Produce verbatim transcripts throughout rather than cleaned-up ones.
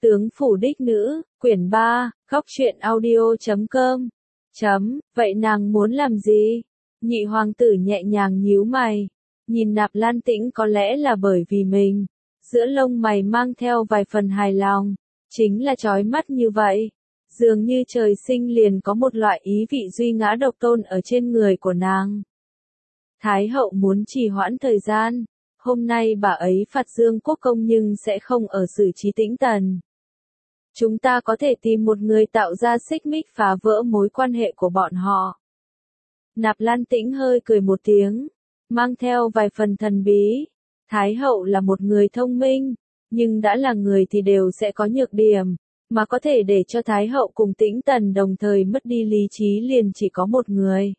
Tướng phủ đích nữ, quyển ba, góc truyện audio chấm com. Chấm, vậy nàng muốn làm gì? Nhị hoàng tử nhẹ nhàng nhíu mày. Nhìn Nạp Lan Tĩnh có lẽ là bởi vì mình. Giữa lông mày mang theo vài phần hài lòng. Chính là chói mắt như vậy. Dường như trời sinh liền có một loại ý vị duy ngã độc tôn ở trên người của nàng. Thái hậu muốn trì hoãn thời gian. Hôm nay bà ấy phạt Dương Quốc Công nhưng sẽ không ở xử trí Tĩnh Tần. Chúng ta có thể tìm một người tạo ra xích mích phá vỡ mối quan hệ của bọn họ. Nạp Lan Tĩnh hơi cười một tiếng, mang theo vài phần thần bí. Thái hậu là một người thông minh, nhưng đã là người thì đều sẽ có nhược điểm, mà có thể để cho Thái hậu cùng Tĩnh Tần đồng thời mất đi lý trí liền chỉ có một người.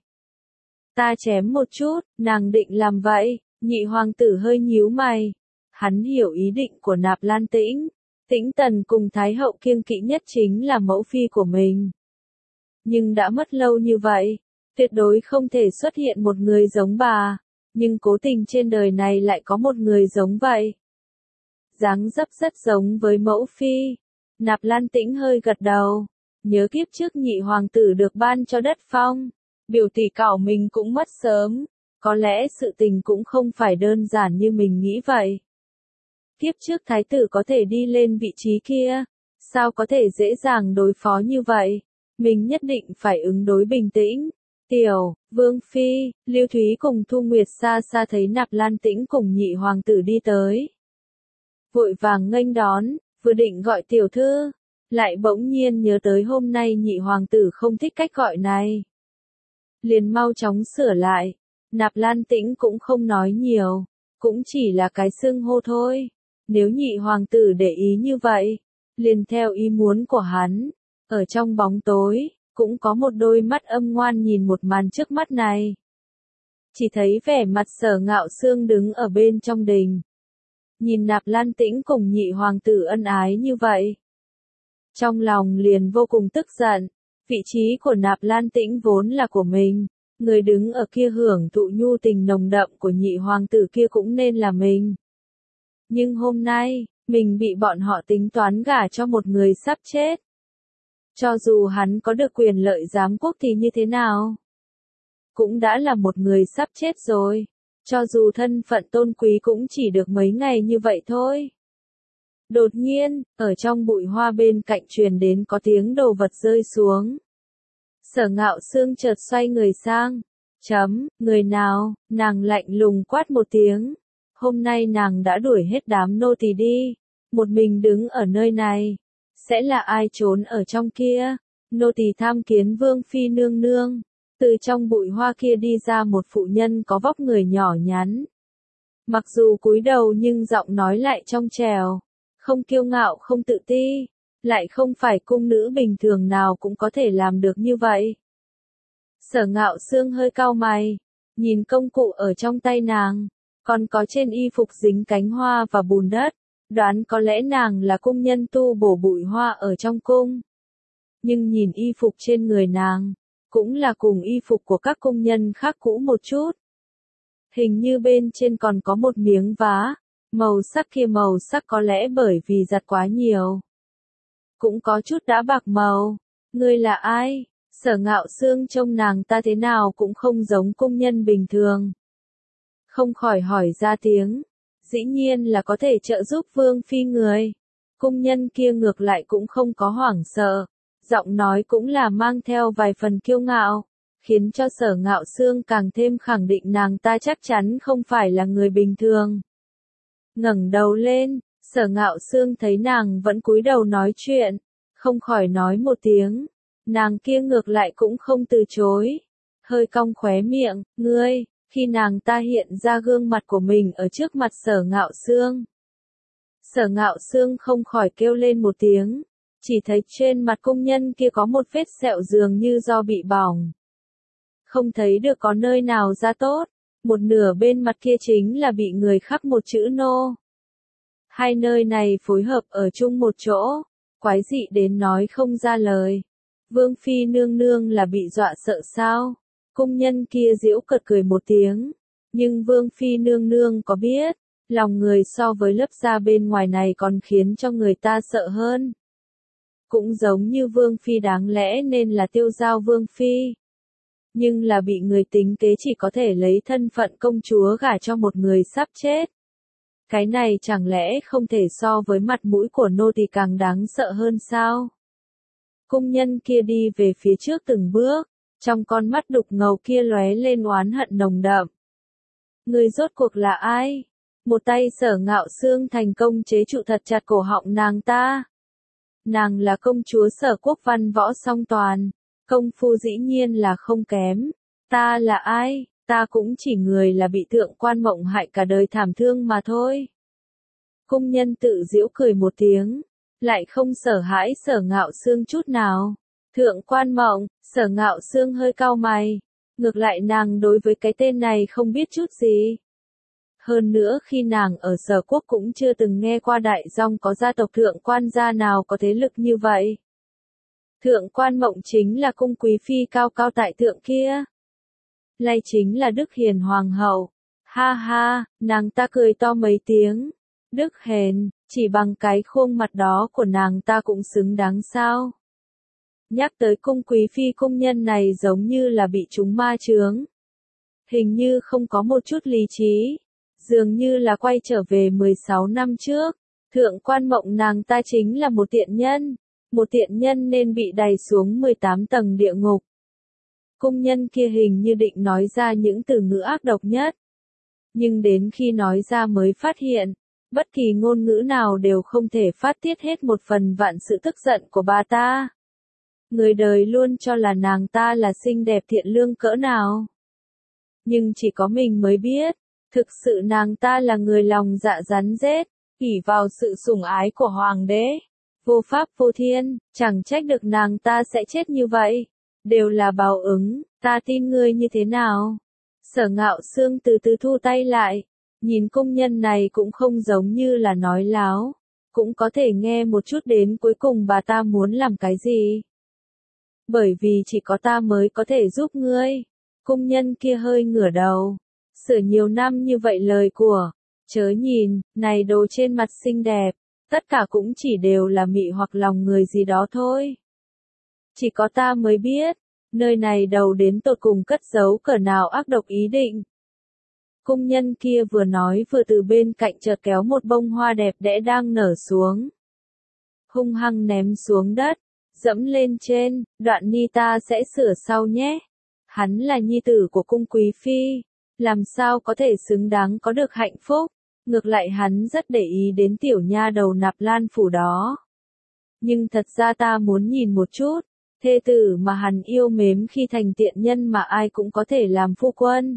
Ta chém một chút, nàng định làm vậy, nhị hoàng tử hơi nhíu mày. Hắn hiểu ý định của Nạp Lan Tĩnh. Tĩnh Tần cùng Thái hậu kiêng kỵ nhất chính là mẫu phi của mình. Nhưng đã mất lâu như vậy, tuyệt đối không thể xuất hiện một người giống bà, nhưng cố tình trên đời này lại có một người giống vậy. Dáng dấp rất giống với mẫu phi. Nạp Lan Tĩnh hơi gật đầu, nhớ kiếp trước nhị hoàng tử được ban cho đất phong, biểu tỷ cảo mình cũng mất sớm, có lẽ sự tình cũng không phải đơn giản như mình nghĩ vậy. Kiếp trước thái tử có thể đi lên vị trí kia, sao có thể dễ dàng đối phó như vậy, mình nhất định phải ứng đối bình tĩnh. Tiểu, Vương Phi, Lưu Thúy cùng Thu Nguyệt xa xa thấy Nạp Lan Tĩnh cùng nhị hoàng tử đi tới. Vội vàng nghênh đón, vừa định gọi tiểu thư, lại bỗng nhiên nhớ tới hôm nay nhị hoàng tử không thích cách gọi này. Liền mau chóng sửa lại, Nạp Lan Tĩnh cũng không nói nhiều, cũng chỉ là cái xưng hô thôi. Nếu nhị hoàng tử để ý như vậy, liền theo ý muốn của hắn, ở trong bóng tối, cũng có một đôi mắt âm ngoan nhìn một màn trước mắt này. Chỉ thấy vẻ mặt Sở Ngạo Xương đứng ở bên trong đình. Nhìn Nạp Lan Tĩnh cùng nhị hoàng tử ân ái như vậy. Trong lòng liền vô cùng tức giận, vị trí của Nạp Lan Tĩnh vốn là của mình, người đứng ở kia hưởng thụ nhu tình nồng đậm của nhị hoàng tử kia cũng nên là mình. Nhưng hôm nay, mình bị bọn họ tính toán gả cho một người sắp chết. Cho dù hắn có được quyền lợi giám quốc thì như thế nào? Cũng đã là một người sắp chết rồi. Cho dù thân phận tôn quý cũng chỉ được mấy ngày như vậy thôi. Đột nhiên, ở trong bụi hoa bên cạnh truyền đến có tiếng đồ vật rơi xuống. Sở Ngạo Xương chợt xoay người sang. Chấm, người nào? Nàng lạnh lùng quát một tiếng. Hôm nay nàng đã đuổi hết đám nô tỳ đi, một mình đứng ở nơi này. Sẽ là ai trốn ở trong kia? Nô tỳ tham kiến Vương Phi nương nương. Từ trong bụi hoa kia đi ra một phụ nhân có vóc người nhỏ nhắn. Mặc dù cúi đầu nhưng giọng nói lại trong trẻo, không kiêu ngạo không tự ti, lại không phải cung nữ bình thường nào cũng có thể làm được như vậy. Sở Ngạo Xương hơi cau mày, nhìn công cụ ở trong tay nàng. Còn có trên y phục dính cánh hoa và bùn đất, đoán có lẽ nàng là cung nhân tu bổ bụi hoa ở trong cung. Nhưng nhìn y phục trên người nàng, cũng là cùng y phục của các cung nhân khác cũ một chút. Hình như bên trên còn có một miếng vá, màu sắc kia màu sắc có lẽ bởi vì giặt quá nhiều. Cũng có chút đã bạc màu. Ngươi là ai? Sở Ngạo Xương trông nàng ta thế nào cũng không giống cung nhân bình thường. Không khỏi hỏi ra tiếng, dĩ nhiên là có thể trợ giúp Vương Phi người. Cung nhân kia ngược lại cũng không có hoảng sợ, giọng nói cũng là mang theo vài phần kiêu ngạo, khiến cho Sở Ngạo Xương càng thêm khẳng định nàng ta chắc chắn không phải là người bình thường. Ngẩng đầu lên, Sở Ngạo Xương thấy nàng vẫn cúi đầu nói chuyện, không khỏi nói một tiếng, nàng kia ngược lại cũng không từ chối, hơi cong khóe miệng, ngươi. Khi nàng ta hiện ra gương mặt của mình ở trước mặt Sở Ngạo Xương. Sở Ngạo Xương không khỏi kêu lên một tiếng, chỉ thấy trên mặt cung nhân kia có một vết sẹo dường như do bị bỏng. Không thấy được có nơi nào ra tốt, một nửa bên mặt kia chính là bị người khắc một chữ nô. Hai nơi này phối hợp ở chung một chỗ, quái dị đến nói không ra lời. Vương Phi nương nương là bị dọa sợ sao? Cung nhân kia giễu cợt cười một tiếng, nhưng Vương Phi nương nương có biết, Lòng người so với lớp da bên ngoài này còn khiến cho người ta sợ hơn. Cũng giống như Vương Phi đáng lẽ nên là Tiêu Giao Vương Phi. Nhưng là bị người tính kế chỉ có thể lấy thân phận công chúa gả cho một người sắp chết. Cái này chẳng lẽ không thể so với mặt mũi của nô tỳ càng đáng sợ hơn sao? Cung nhân kia đi về phía trước từng bước, trong con mắt đục ngầu kia lóe lên oán hận nồng đậm. Người rốt cuộc là ai? Một tay Sở Ngạo Xương thành công chế trụ thật chặt cổ họng nàng ta. Nàng là công chúa Sở Quốc văn võ song toàn, công phu dĩ nhiên là không kém. Ta là ai? Ta cũng chỉ người là bị Thượng Quan Mộng hại cả đời thảm thương mà thôi. Cung nhân tự giễu cười một tiếng, lại không sợ hãi Sở Ngạo Xương chút nào. Thượng Quan Mộng, Sở Ngạo Xương hơi cau mày, ngược lại nàng đối với cái tên này không biết chút gì. Hơn nữa khi nàng ở Sở Quốc cũng chưa từng nghe qua đại dòng có gia tộc thượng quan gia nào có thế lực như vậy. Thượng Quan Mộng chính là cung quý phi cao cao tại thượng kia. Lay chính là Đức Hiền Hoàng hậu. Ha ha, nàng ta cười to mấy tiếng. Đức Hèn, chỉ bằng cái khuôn mặt đó của nàng ta cũng xứng đáng sao. Nhắc tới cung quý phi cung nhân này giống như là bị chúng ma chướng. Hình như không có một chút lý trí. Dường như là quay trở về mười sáu năm trước. Thượng Quan Mộng nàng ta chính là một tiện nhân. Một tiện nhân nên bị đày xuống mười tám tầng địa ngục. Cung nhân kia hình như định nói ra những từ ngữ ác độc nhất. Nhưng đến khi nói ra mới phát hiện, bất kỳ ngôn ngữ nào đều không thể phát tiết hết một phần vạn sự tức giận của bà ta. Người đời luôn cho là nàng ta là xinh đẹp thiện lương cỡ nào. Nhưng chỉ có mình mới biết, thực sự nàng ta là người lòng dạ rắn rết, ỷ vào sự sủng ái của hoàng đế. Vô pháp vô thiên, chẳng trách được nàng ta sẽ chết như vậy. Đều là báo ứng, ta tin ngươi như thế nào? Sở Ngạo Xương từ từ thu tay lại, nhìn cung nhân này cũng không giống như là nói láo, cũng có thể nghe một chút đến cuối cùng bà ta muốn làm cái gì. Bởi vì chỉ có ta mới có thể giúp ngươi. Cung nhân kia hơi ngửa đầu, sửa nhiều năm như vậy lời của, chớ nhìn, này đồ trên mặt xinh đẹp, tất cả cũng chỉ đều là mị hoặc lòng người gì đó thôi. Chỉ có ta mới biết, nơi này đầu đến tột cùng cất giấu cỡ nào ác độc ý định. Cung nhân kia vừa nói vừa từ bên cạnh chợt kéo một bông hoa đẹp đẽ đang nở xuống. Hung hăng ném xuống đất, dẫm lên trên, đoạn ni ta sẽ sửa sau nhé. Hắn là nhi tử của cung quý phi, làm sao có thể xứng đáng có được hạnh phúc, ngược lại hắn rất để ý đến tiểu nha đầu Nạp Lan phủ đó. Nhưng thật ra ta muốn nhìn một chút, thê tử mà hắn yêu mến khi thành tiện nhân mà ai cũng có thể làm phu quân.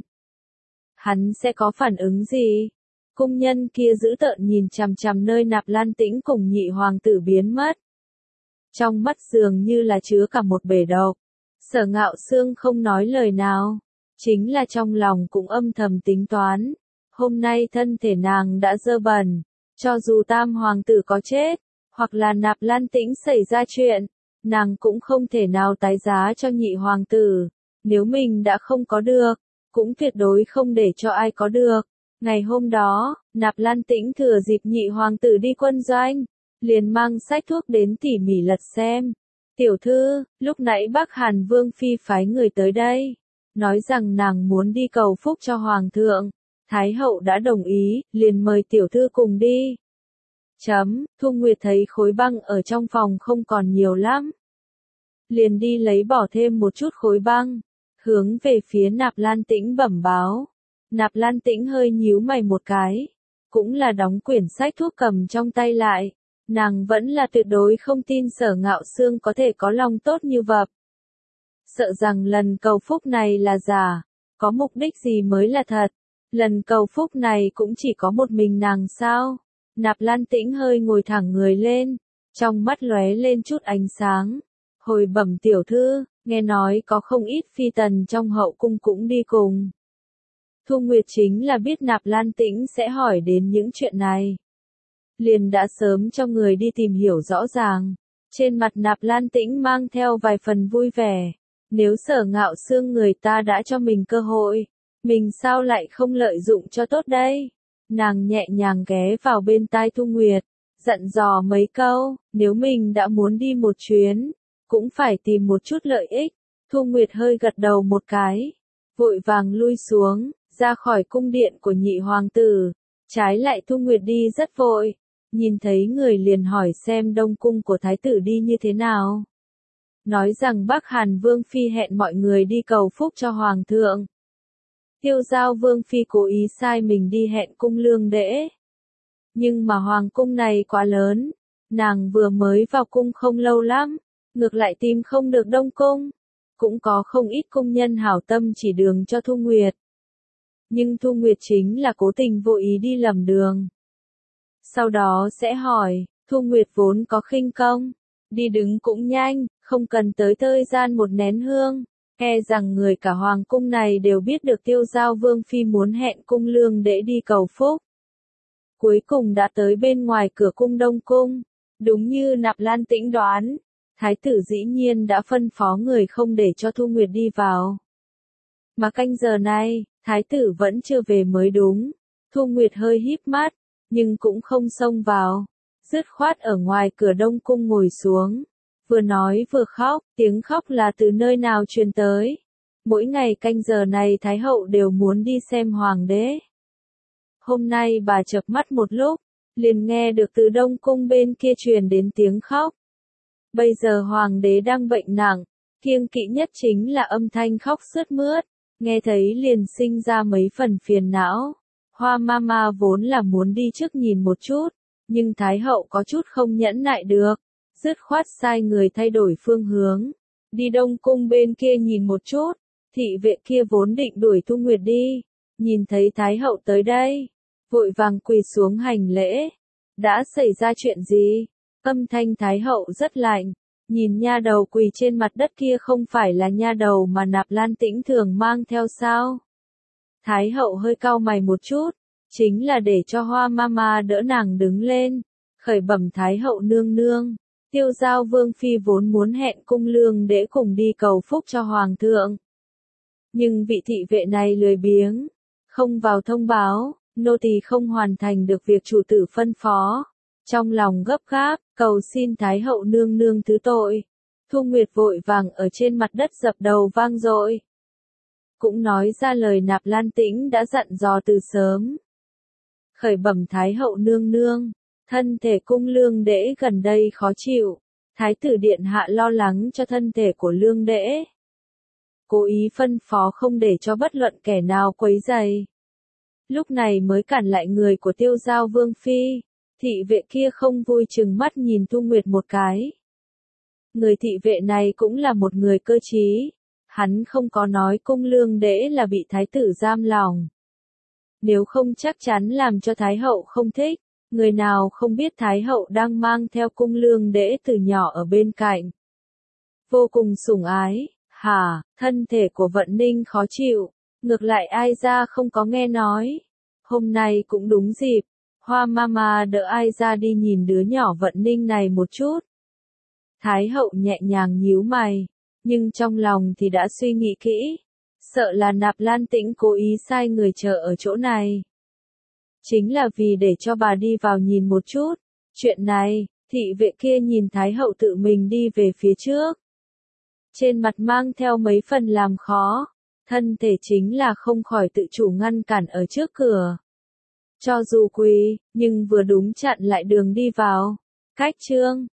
Hắn sẽ có phản ứng gì? Cung nhân kia giữ tợn nhìn chằm chằm nơi Nạp Lan Tĩnh cùng nhị hoàng tử biến mất. Trong mắt dường như là chứa cả một bể độc. Sở Ngạo Xương không nói lời nào, chính là trong lòng cũng âm thầm tính toán. Hôm nay thân thể nàng đã dơ bẩn, cho dù tam hoàng tử có chết, hoặc là Nạp Lan Tĩnh xảy ra chuyện, nàng cũng không thể nào tái giá cho nhị hoàng tử. Nếu mình đã không có được, cũng tuyệt đối không để cho ai có được. Ngày hôm đó, Nạp Lan Tĩnh thừa dịp nhị hoàng tử đi quân doanh, liền mang sách thuốc đến tỉ mỉ lật xem. Tiểu thư, lúc nãy Bắc Hàn Vương Phi phái người tới đây, nói rằng nàng muốn đi cầu phúc cho hoàng thượng. Thái hậu đã đồng ý, liền mời tiểu thư cùng đi. Chấm, Thu Nguyệt thấy khối băng ở trong phòng không còn nhiều lắm. Liền đi lấy bỏ thêm một chút khối băng, hướng về phía Nạp Lan Tĩnh bẩm báo. Nạp Lan Tĩnh hơi nhíu mày một cái, cũng là đóng quyển sách thuốc cầm trong tay lại. Nàng vẫn là tuyệt đối không tin Sở Ngạo Xương có thể có lòng tốt như vậy. Sợ rằng lần cầu phúc này là giả, có mục đích gì mới là thật. Lần cầu phúc này cũng chỉ có một mình nàng sao? Nạp Lan Tĩnh hơi ngồi thẳng người lên, trong mắt lóe lên chút ánh sáng. Hồi bẩm tiểu thư, nghe nói có không ít phi tần trong hậu cung cũng đi cùng. Thu Nguyệt chính là biết Nạp Lan Tĩnh sẽ hỏi đến những chuyện này. Liền đã sớm cho người đi tìm hiểu rõ ràng. Trên mặt Nạp Lan Tĩnh mang theo vài phần vui vẻ. Nếu Sở Ngạo Xương người ta đã cho mình cơ hội, mình sao lại không lợi dụng cho tốt đây? Nàng nhẹ nhàng ghé vào bên tai Thu Nguyệt, dặn dò mấy câu, nếu mình đã muốn đi một chuyến, cũng phải tìm một chút lợi ích. Thu Nguyệt hơi gật đầu một cái, vội vàng lui xuống, ra khỏi cung điện của nhị hoàng tử. Trái lại Thu Nguyệt đi rất vội, nhìn thấy người liền hỏi xem đông cung của thái tử đi như thế nào. Nói rằng Bắc Hàn Vương Phi hẹn mọi người đi cầu phúc cho hoàng thượng. Tiêu Giao Vương Phi cố ý sai mình đi hẹn cung Lương Đễ. Nhưng mà hoàng cung này quá lớn, nàng vừa mới vào cung không lâu lắm, ngược lại tìm không được đông cung. Cũng có không ít cung nhân hảo tâm chỉ đường cho Thu Nguyệt. Nhưng Thu Nguyệt chính là cố tình vô ý đi lầm đường. Sau đó sẽ hỏi, Thu Nguyệt vốn có khinh công, đi đứng cũng nhanh, không cần tới thời gian một nén hương. E rằng người cả hoàng cung này đều biết được Tiêu Giao Vương Phi muốn hẹn cung Lương Đễ đi cầu phúc. Cuối cùng đã tới bên ngoài cửa cung Đông Cung. Đúng như Nạp Lan Tĩnh đoán, thái tử dĩ nhiên đã phân phó người không để cho Thu Nguyệt đi vào. Mà canh giờ này, thái tử vẫn chưa về mới đúng. Thu Nguyệt hơi híp mắt, nhưng cũng không xông vào. Dứt khoát ở ngoài cửa Đông Cung ngồi xuống. Vừa nói vừa khóc, tiếng khóc là từ nơi nào truyền tới. Mỗi ngày canh giờ này Thái hậu đều muốn đi xem hoàng đế. Hôm nay bà chợp mắt một lúc, liền nghe được từ Đông Cung bên kia truyền đến tiếng khóc. Bây giờ hoàng đế đang bệnh nặng, kiêng kỵ nhất chính là âm thanh khóc sướt mướt, nghe thấy liền sinh ra mấy phần phiền não. Hoa Mama vốn là muốn đi trước nhìn một chút, nhưng Thái hậu có chút không nhẫn nại được, dứt khoát sai người thay đổi phương hướng, đi Đông Cung bên kia nhìn một chút. Thị vệ kia vốn định đuổi Thu Nguyệt đi, nhìn thấy Thái hậu tới đây, vội vàng quỳ xuống hành lễ. Đã xảy ra chuyện gì? Âm thanh Thái hậu rất lạnh, nhìn nha đầu quỳ trên mặt đất kia không phải là nha đầu mà Nạp Lan Tĩnh thường mang theo sao? Thái hậu hơi cau mày một chút, chính là để cho Hoa Mama đỡ nàng đứng lên, khởi bẩm Thái hậu nương nương. Tiêu Giao Vương Phi vốn muốn hẹn cung Lương Đễ cùng đi cầu phúc cho hoàng thượng. Nhưng vị thị vệ này lười biếng, không vào thông báo, nô tỳ không hoàn thành được việc chủ tử phân phó. Trong lòng gấp gáp, cầu xin Thái hậu nương nương thứ tội. Thu Nguyệt vội vàng ở trên mặt đất dập đầu vang dội. Cũng nói ra lời Nạp Lan Tĩnh đã dặn dò từ sớm. Khởi bẩm Thái hậu nương nương, thân thể cung Lương Đễ gần đây khó chịu. Thái tử điện hạ lo lắng cho thân thể của Lương Đễ, cố ý phân phó không để cho bất luận kẻ nào quấy rầy. Lúc này mới cản lại người của Tiêu Giao Vương Phi. Thị vệ kia không vui chừng mắt nhìn Thu Nguyệt một cái. Người thị vệ này cũng là một người cơ trí. Hắn không có nói cung Lương Đễ là bị thái tử giam lòng. Nếu không chắc chắn làm cho Thái hậu không thích. Người nào không biết Thái hậu đang mang theo cung Lương Đễ từ nhỏ ở bên cạnh. Vô cùng sủng ái. Hả, thân thể của Vận Ninh khó chịu. Ngược lại ai ra không có nghe nói. Hôm nay cũng đúng dịp. Hoa Mama đỡ ai ra đi nhìn đứa nhỏ Vận Ninh này một chút. Thái hậu nhẹ nhàng nhíu mày, nhưng trong lòng thì đã suy nghĩ kỹ. Sợ là Nạp Lan Tĩnh cố ý sai người chờ ở chỗ này. Chính là vì để cho bà đi vào nhìn một chút. Chuyện này, thị vệ kia nhìn Thái hậu tự mình đi về phía trước. Trên mặt mang theo mấy phần làm khó. Thân thể chính là không khỏi tự chủ ngăn cản ở trước cửa. Cho dù quỳ, nhưng vừa đúng chặn lại đường đi vào. Cách chương